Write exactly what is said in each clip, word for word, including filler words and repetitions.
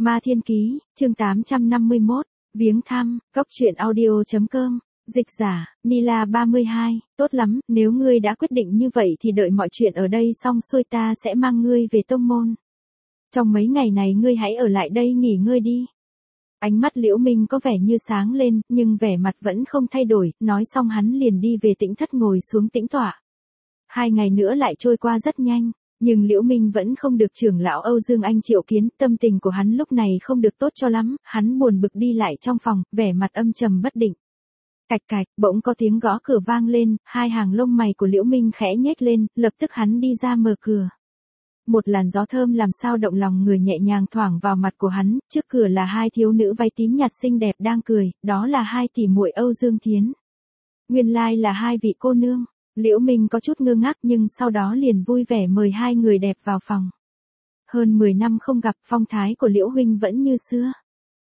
Ma Thiên Ký, chương tám trăm năm mươi mốt, viếng thăm, cốc truyện audio chấm com, dịch giả, Nila ba mươi hai, tốt lắm, nếu ngươi đã quyết định như vậy thì đợi mọi chuyện ở đây xong xuôi ta sẽ mang ngươi về tông môn. Trong mấy ngày này ngươi hãy ở lại đây nghỉ ngơi đi. Ánh mắt Liễu Minh có vẻ như sáng lên, nhưng vẻ mặt vẫn không thay đổi, nói xong hắn liền đi về tĩnh thất ngồi xuống tĩnh tọa. Hai ngày nữa lại trôi qua rất nhanh. Nhưng Liễu Minh vẫn không được trưởng lão Âu Dương Anh triệu kiến, tâm tình của hắn lúc này không được tốt cho lắm, hắn buồn bực đi lại trong phòng, vẻ mặt âm trầm bất định. Cạch cạch, bỗng có tiếng gõ cửa vang lên, hai hàng lông mày của Liễu Minh khẽ nhếch lên, lập tức hắn đi ra mở cửa. Một làn gió thơm làm sao động lòng người nhẹ nhàng thoảng vào mặt của hắn, trước cửa là hai thiếu nữ váy tím nhạt xinh đẹp đang cười, đó là hai tỷ muội Âu Dương Thiến. Nguyên lai là hai vị cô nương. Liễu Minh có chút ngơ ngác nhưng sau đó liền vui vẻ mời hai người đẹp vào phòng. Hơn mười năm không gặp, phong thái của Liễu huynh vẫn như xưa.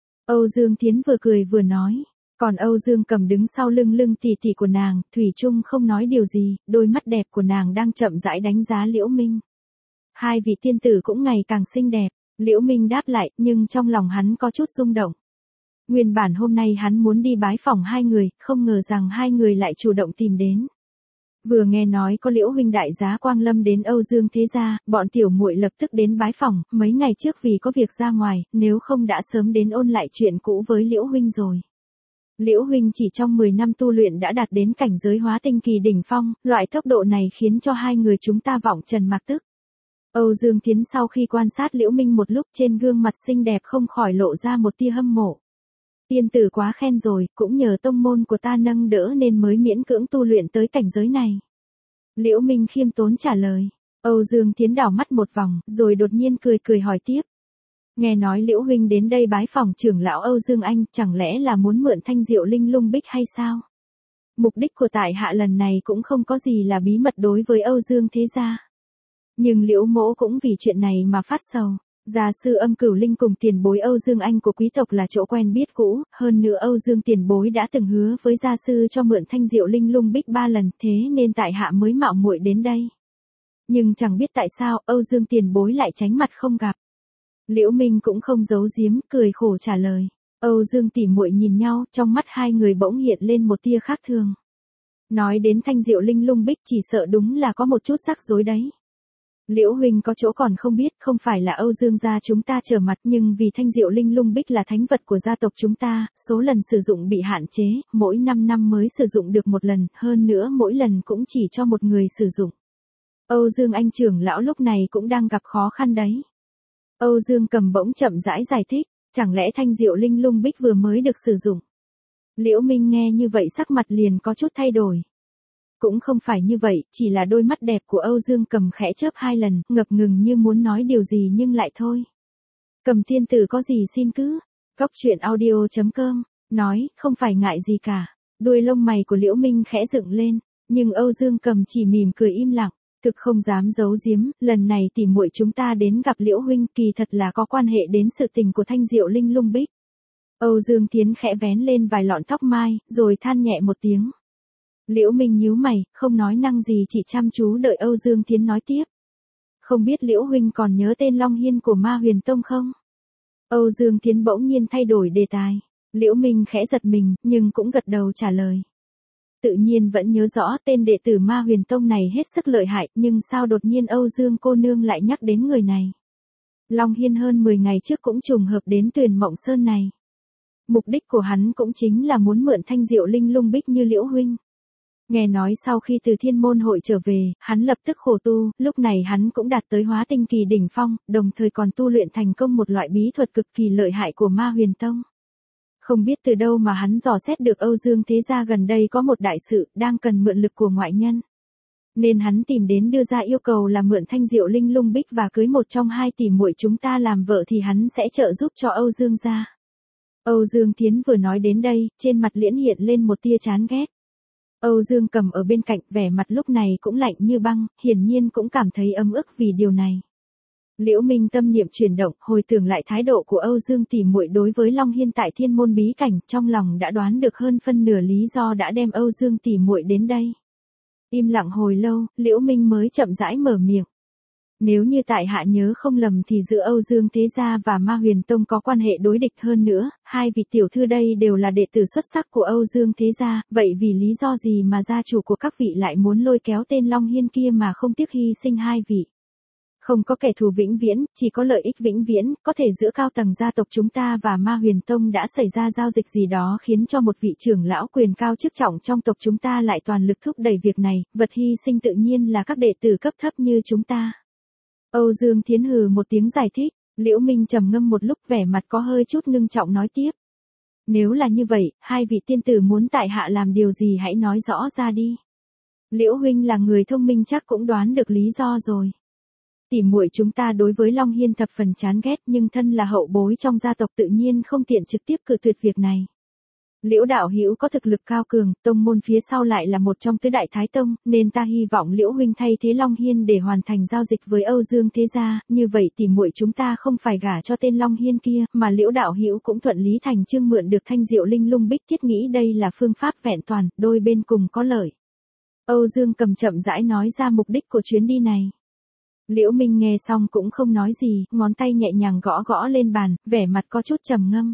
Âu Dương Thiến vừa cười vừa nói, còn Âu Dương Cầm đứng sau lưng lưng tỉ tỉ của nàng, thủy chung không nói điều gì, đôi mắt đẹp của nàng đang chậm rãi đánh giá Liễu Minh. Hai vị tiên tử cũng ngày càng xinh đẹp, Liễu Minh đáp lại, nhưng trong lòng hắn có chút rung động. Nguyên bản hôm nay hắn muốn đi bái phỏng hai người, không ngờ rằng hai người lại chủ động tìm đến. Vừa nghe nói có Liễu huynh đại giá Quang Lâm đến Âu Dương thế gia, bọn tiểu muội lập tức đến bái phỏng, mấy ngày trước vì có việc ra ngoài, nếu không đã sớm đến ôn lại chuyện cũ với Liễu huynh rồi. Liễu huynh chỉ trong mười năm tu luyện đã đạt đến cảnh giới hóa tinh kỳ đỉnh phong, loại tốc độ này khiến cho hai người chúng ta vọng trần mặc tức. Âu Dương Thiến sau khi quan sát Liễu Minh một lúc trên gương mặt xinh đẹp không khỏi lộ ra một tia hâm mộ. Tiên tử quá khen rồi, cũng nhờ tông môn của ta nâng đỡ nên mới miễn cưỡng tu luyện tới cảnh giới này. Liễu Minh khiêm tốn trả lời. Âu Dương Thiến đảo mắt một vòng, rồi đột nhiên cười cười hỏi tiếp. Nghe nói Liễu huynh đến đây bái phỏng trưởng lão Âu Dương Anh, chẳng lẽ là muốn mượn thanh diệu linh lung bích hay sao? Mục đích của tại hạ lần này cũng không có gì là bí mật đối với Âu Dương thế gia. Nhưng Liễu mỗ cũng vì chuyện này mà phát sầu. Gia sư Âm Cửu Linh cùng tiền bối Âu Dương Anh của quý tộc là chỗ quen biết cũ, hơn nữa Âu Dương tiền bối đã từng hứa với gia sư cho mượn thanh diệu linh lung bích ba lần, thế nên tại hạ mới mạo muội đến đây. Nhưng chẳng biết tại sao Âu Dương tiền bối lại tránh mặt không gặp. Liễu Minh cũng không giấu giếm, cười khổ trả lời. Âu Dương tỷ muội nhìn nhau, trong mắt hai người bỗng hiện lên một tia khác thường. Nói đến thanh diệu linh lung bích chỉ sợ đúng là có một chút rắc rối đấy. Liễu huynh có chỗ còn không biết, không phải là Âu Dương gia chúng ta trở mặt, nhưng vì thanh diệu linh lung bích là thánh vật của gia tộc chúng ta, số lần sử dụng bị hạn chế, mỗi năm năm mới sử dụng được một lần, hơn nữa mỗi lần cũng chỉ cho một người sử dụng. Âu Dương Anh trưởng lão lúc này cũng đang gặp khó khăn đấy. Âu Dương Cầm bỗng chậm rãi giải thích, chẳng lẽ thanh diệu linh lung bích vừa mới được sử dụng. Liễu Minh nghe như vậy sắc mặt liền có chút thay đổi. Cũng không phải như vậy, chỉ là đôi mắt đẹp của Âu Dương Cầm khẽ chớp hai lần, ngập ngừng như muốn nói điều gì nhưng lại thôi. Cầm tiên tử có gì xin cứ. Cốc truyện audio chấm com, nói, không phải ngại gì cả. Đuôi lông mày của Liễu Minh khẽ dựng lên, nhưng Âu Dương Cầm chỉ mỉm cười im lặng, thực không dám giấu giếm, lần này tỷ muội chúng ta đến gặp Liễu huynh kỳ thật là có quan hệ đến sự tình của thanh diệu linh lung bích. Âu Dương Thiến khẽ vén lên vài lọn tóc mai, rồi than nhẹ một tiếng. Liễu Minh nhíu mày, không nói năng gì chỉ chăm chú đợi Âu Dương Thiến nói tiếp. Không biết Liễu huynh còn nhớ tên Long Hiên của Ma Huyền Tông không? Âu Dương Thiến bỗng nhiên thay đổi đề tài. Liễu Minh khẽ giật mình, nhưng cũng gật đầu trả lời. Tự nhiên vẫn nhớ rõ tên đệ tử Ma Huyền Tông này hết sức lợi hại, nhưng sao đột nhiên Âu Dương cô nương lại nhắc đến người này? Long Hiên hơn mười ngày trước cũng trùng hợp đến Tuyền Mộng Sơn này. Mục đích của hắn cũng chính là muốn mượn thanh diệu linh lung bích như Liễu huynh. Nghe nói sau khi từ thiên môn hội trở về, hắn lập tức khổ tu, lúc này hắn cũng đạt tới hóa tinh kỳ đỉnh phong, đồng thời còn tu luyện thành công một loại bí thuật cực kỳ lợi hại của Ma Huyền Tông. Không biết từ đâu mà hắn dò xét được Âu Dương thế gia gần đây có một đại sự, đang cần mượn lực của ngoại nhân. Nên hắn tìm đến đưa ra yêu cầu là mượn thanh diệu linh lung bích và cưới một trong hai tỷ muội chúng ta làm vợ thì hắn sẽ trợ giúp cho Âu Dương gia. Âu Dương Thiến vừa nói đến đây, trên mặt liễn hiện lên một tia chán ghét. Âu Dương Cầm ở bên cạnh, vẻ mặt lúc này cũng lạnh như băng, hiển nhiên cũng cảm thấy ấm ức vì điều này. Liễu Minh tâm niệm chuyển động, hồi tưởng lại thái độ của Âu Dương tỷ muội đối với Long Hiên tại thiên môn bí cảnh, trong lòng đã đoán được hơn phân nửa lý do đã đem Âu Dương tỷ muội đến đây. Im lặng hồi lâu, Liễu Minh mới chậm rãi mở miệng. Nếu như tại hạ nhớ không lầm thì giữa Âu Dương Thế Gia và Ma Huyền Tông có quan hệ đối địch, hơn nữa, hai vị tiểu thư đây đều là đệ tử xuất sắc của Âu Dương Thế Gia, vậy vì lý do gì mà gia chủ của các vị lại muốn lôi kéo tên Long Hiên kia mà không tiếc hy sinh hai vị? Không có kẻ thù vĩnh viễn, chỉ có lợi ích vĩnh viễn, có thể giữa cao tầng gia tộc chúng ta và Ma Huyền Tông đã xảy ra giao dịch gì đó khiến cho một vị trưởng lão quyền cao chức trọng trong tộc chúng ta lại toàn lực thúc đẩy việc này, vật hy sinh tự nhiên là các đệ tử cấp thấp như chúng ta. Âu Dương Thiến hừ một tiếng giải thích, Liễu Minh trầm ngâm một lúc, vẻ mặt có hơi chút ngưng trọng nói tiếp. Nếu là như vậy, hai vị tiên tử muốn tại hạ làm điều gì hãy nói rõ ra đi. Liễu huynh là người thông minh chắc cũng đoán được lý do rồi. Tỉ muội chúng ta đối với Long Hiên thập phần chán ghét, nhưng thân là hậu bối trong gia tộc tự nhiên không tiện trực tiếp cự tuyệt việc này. Liễu đạo hữu có thực lực cao cường, tông môn phía sau lại là một trong tứ đại thái tông, nên ta hy vọng Liễu huynh thay thế Long Hiên để hoàn thành giao dịch với Âu Dương Thế Gia, như vậy tỉ muội chúng ta không phải gả cho tên Long Hiên kia, mà Liễu đạo hữu cũng thuận lý thành chương mượn được thanh diệu linh lung bích thiết, nghĩ đây là phương pháp vẹn toàn, đôi bên cùng có lợi. Âu Dương Cầm chậm rãi nói ra mục đích của chuyến đi này. Liễu Minh nghe xong cũng không nói gì, ngón tay nhẹ nhàng gõ gõ lên bàn, vẻ mặt có chút trầm ngâm.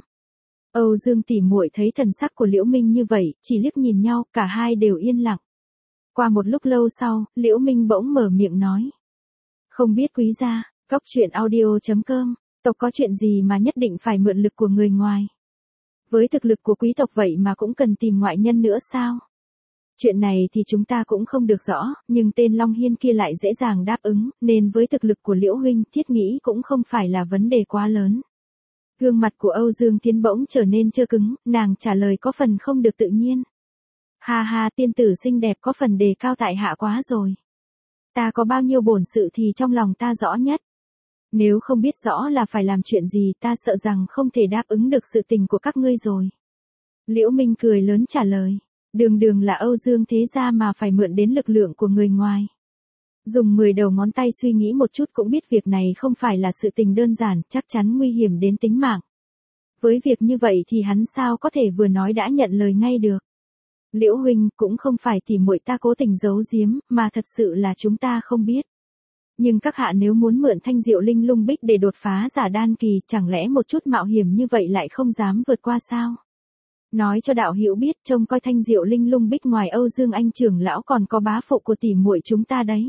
Âu Dương tỷ muội thấy thần sắc của Liễu Minh như vậy, chỉ liếc nhìn nhau, cả hai đều yên lặng. Qua một lúc lâu sau, Liễu Minh bỗng mở miệng nói. Không biết quý gia, cóc truyện audio chấm com, tộc có chuyện gì mà nhất định phải mượn lực của người ngoài? Với thực lực của quý tộc vậy mà cũng cần tìm ngoại nhân nữa sao? Chuyện này thì chúng ta cũng không được rõ, nhưng tên Long Hiên kia lại dễ dàng đáp ứng, nên với thực lực của Liễu huynh, thiết nghĩ cũng không phải là vấn đề quá lớn. Gương mặt của Âu Dương Thiến bỗng trở nên trơ cứng, nàng trả lời có phần không được tự nhiên. Ha ha, tiên tử xinh đẹp có phần đề cao tại hạ quá rồi. Ta có bao nhiêu bổn sự thì trong lòng ta rõ nhất. Nếu không biết rõ là phải làm chuyện gì, ta sợ rằng không thể đáp ứng được sự tình của các ngươi rồi. Liễu Minh cười lớn trả lời. Đường đường là Âu Dương Thế Gia mà phải mượn đến lực lượng của người ngoài. Dùng mười đầu ngón tay suy nghĩ một chút cũng biết việc này không phải là sự tình đơn giản, chắc chắn nguy hiểm đến tính mạng. Với việc như vậy thì hắn sao có thể vừa nói đã nhận lời ngay được. Liễu huynh, cũng không phải tỉ muội ta cố tình giấu giếm, mà thật sự là chúng ta không biết. Nhưng các hạ nếu muốn mượn thanh diệu linh lung bích để đột phá giả đan kỳ, chẳng lẽ một chút mạo hiểm như vậy lại không dám vượt qua sao? Nói cho đạo hữu biết, trông coi thanh diệu linh lung bích ngoài Âu Dương anh trưởng lão còn có bá phụ của tỷ muội chúng ta đấy.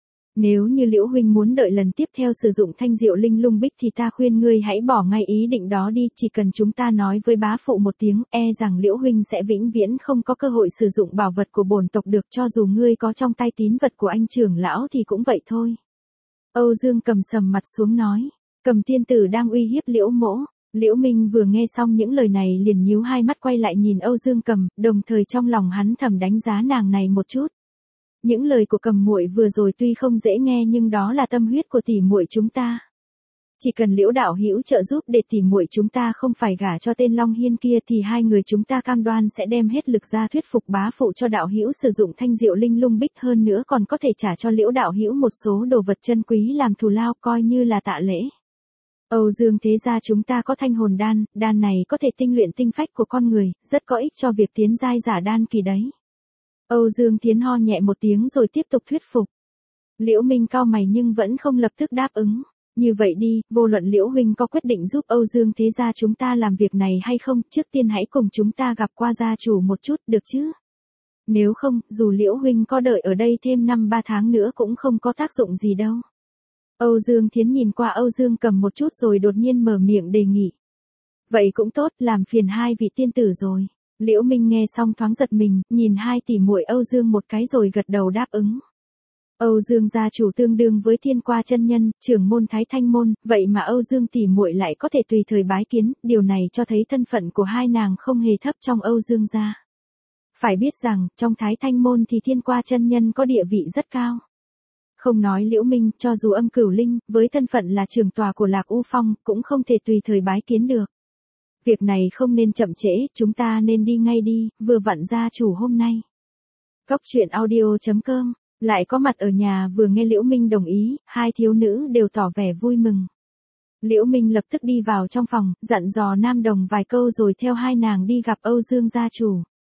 Nếu như Liễu huynh muốn đợi lần tiếp theo sử dụng thanh diệu linh lung bích thì ta khuyên ngươi hãy bỏ ngay ý định đó đi, chỉ cần chúng ta nói với bá phụ một tiếng, e rằng Liễu huynh sẽ vĩnh viễn không có cơ hội sử dụng bảo vật của bổn tộc được, cho dù ngươi có trong tay tín vật của anh trưởng lão thì cũng vậy thôi. Âu Dương Cầm sầm mặt xuống nói, Cầm tiên tử đang uy hiếp Liễu mỗ. Liễu Minh vừa nghe xong những lời này liền nhíu hai mắt quay lại nhìn Âu Dương Cầm, đồng thời trong lòng hắn thầm đánh giá nàng này một chút. Những lời của Cầm muội vừa rồi tuy không dễ nghe nhưng đó là tâm huyết của tỷ muội chúng ta. Chỉ cần Liễu đạo hữu trợ giúp để tỷ muội chúng ta không phải gả cho tên Long Hiên kia thì hai người chúng ta cam đoan sẽ đem hết lực ra thuyết phục bá phụ cho đạo hữu sử dụng thanh diệu linh lung bích, hơn nữa còn có thể trả cho Liễu đạo hữu một số đồ vật chân quý làm thù lao, coi như là tạ lễ. Âu Dương Thế Gia chúng ta có thanh hồn đan, đan này có thể tinh luyện tinh phách của con người, rất có ích cho việc tiến giai giả đan kỳ đấy. Âu Dương Thiến ho nhẹ một tiếng rồi tiếp tục thuyết phục. Liễu Minh cau mày nhưng vẫn không lập tức đáp ứng. Như vậy đi, vô luận Liễu huynh có quyết định giúp Âu Dương Thế Gia chúng ta làm việc này hay không, trước tiên hãy cùng chúng ta gặp qua gia chủ một chút, được chứ? Nếu không, dù Liễu huynh có đợi ở đây thêm năm ba tháng nữa cũng không có tác dụng gì đâu. Âu Dương Thiến nhìn qua Âu Dương Cầm một chút rồi đột nhiên mở miệng đề nghị. Vậy cũng tốt, làm phiền hai vị tiên tử rồi. Liễu Minh nghe xong thoáng giật mình, nhìn hai tỷ muội Âu Dương một cái rồi gật đầu đáp ứng. Âu Dương gia chủ tương đương với Thiên Qua chân nhân, trưởng môn Thái Thanh môn, vậy mà Âu Dương tỷ muội lại có thể tùy thời bái kiến, điều này cho thấy thân phận của hai nàng không hề thấp trong Âu Dương gia. Phải biết rằng, trong Thái Thanh môn thì Thiên Qua chân nhân có địa vị rất cao. Không nói Liễu Minh, cho dù Âm Cửu Linh, với thân phận là trưởng tòa của Lạc U Phong, cũng không thể tùy thời bái kiến được. Việc này không nên chậm trễ, chúng ta nên đi ngay đi, vừa vặn gia chủ hôm nay. Cóc truyện audio chấm com, lại có mặt ở nhà vừa nghe Liễu Minh đồng ý, hai thiếu nữ đều tỏ vẻ vui mừng. Liễu Minh lập tức đi vào trong phòng, dặn dò Nam Đồng vài câu rồi theo hai nàng đi gặp Âu Dương gia chủ.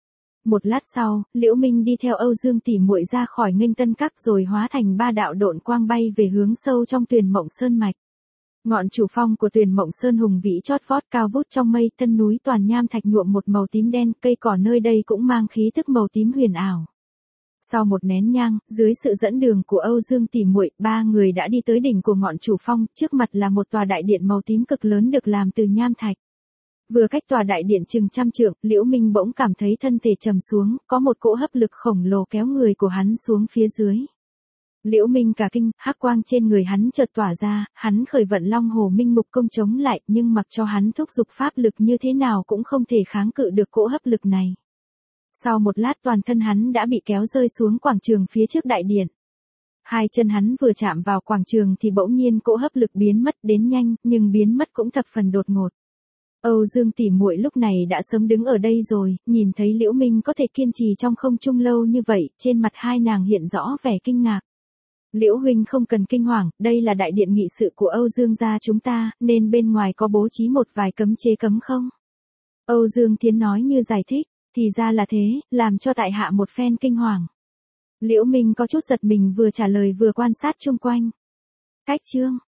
Một lát sau, Liễu Minh đi theo Âu Dương tỷ muội ra khỏi Nghênh Tân Các rồi hóa thành ba đạo độn quang bay về hướng sâu trong Tuyền Mộng Sơn mạch. Ngọn chủ phong của Tuyền Mộng Sơn hùng vĩ chót vót cao vút trong mây, thân núi toàn nham thạch nhuộm một màu tím đen, cây cỏ nơi đây cũng mang khí thức màu tím huyền ảo. Sau một nén nhang, dưới sự dẫn đường của Âu Dương tỷ muội, ba người đã đi tới đỉnh của ngọn chủ phong, trước mặt là một tòa đại điện màu tím cực lớn được làm từ nham thạch. Vừa cách tòa đại điện chừng trăm trượng, Liễu Minh bỗng cảm thấy thân thể trầm xuống, có một cỗ hấp lực khổng lồ kéo người của hắn xuống phía dưới. Liễu Minh cả kinh, hắc quang trên người hắn chợt tỏa ra, hắn khởi vận Long Hồ Minh Mục Công chống lại, nhưng mặc cho hắn thúc giục pháp lực như thế nào cũng không thể kháng cự được cỗ hấp lực này. Sau một lát toàn thân hắn đã bị kéo rơi xuống quảng trường phía trước đại điện. Hai chân hắn vừa chạm vào quảng trường thì bỗng nhiên cỗ hấp lực biến mất đến nhanh, nhưng biến mất cũng thập phần đột ngột. Âu Dương tỷ muội lúc này đã sớm đứng ở đây rồi, nhìn thấy Liễu Minh có thể kiên trì trong không trung lâu như vậy, trên mặt hai nàng hiện rõ vẻ kinh ngạc. Liễu huynh không cần kinh hoàng, đây là đại điện nghị sự của Âu Dương gia chúng ta, nên bên ngoài có bố trí một vài cấm chế cấm không? Âu Dương Thiến nói như giải thích, thì ra là thế, làm cho tại hạ một phen kinh hoàng. Liễu Minh có chút giật mình, vừa trả lời vừa quan sát chung quanh. Cách chương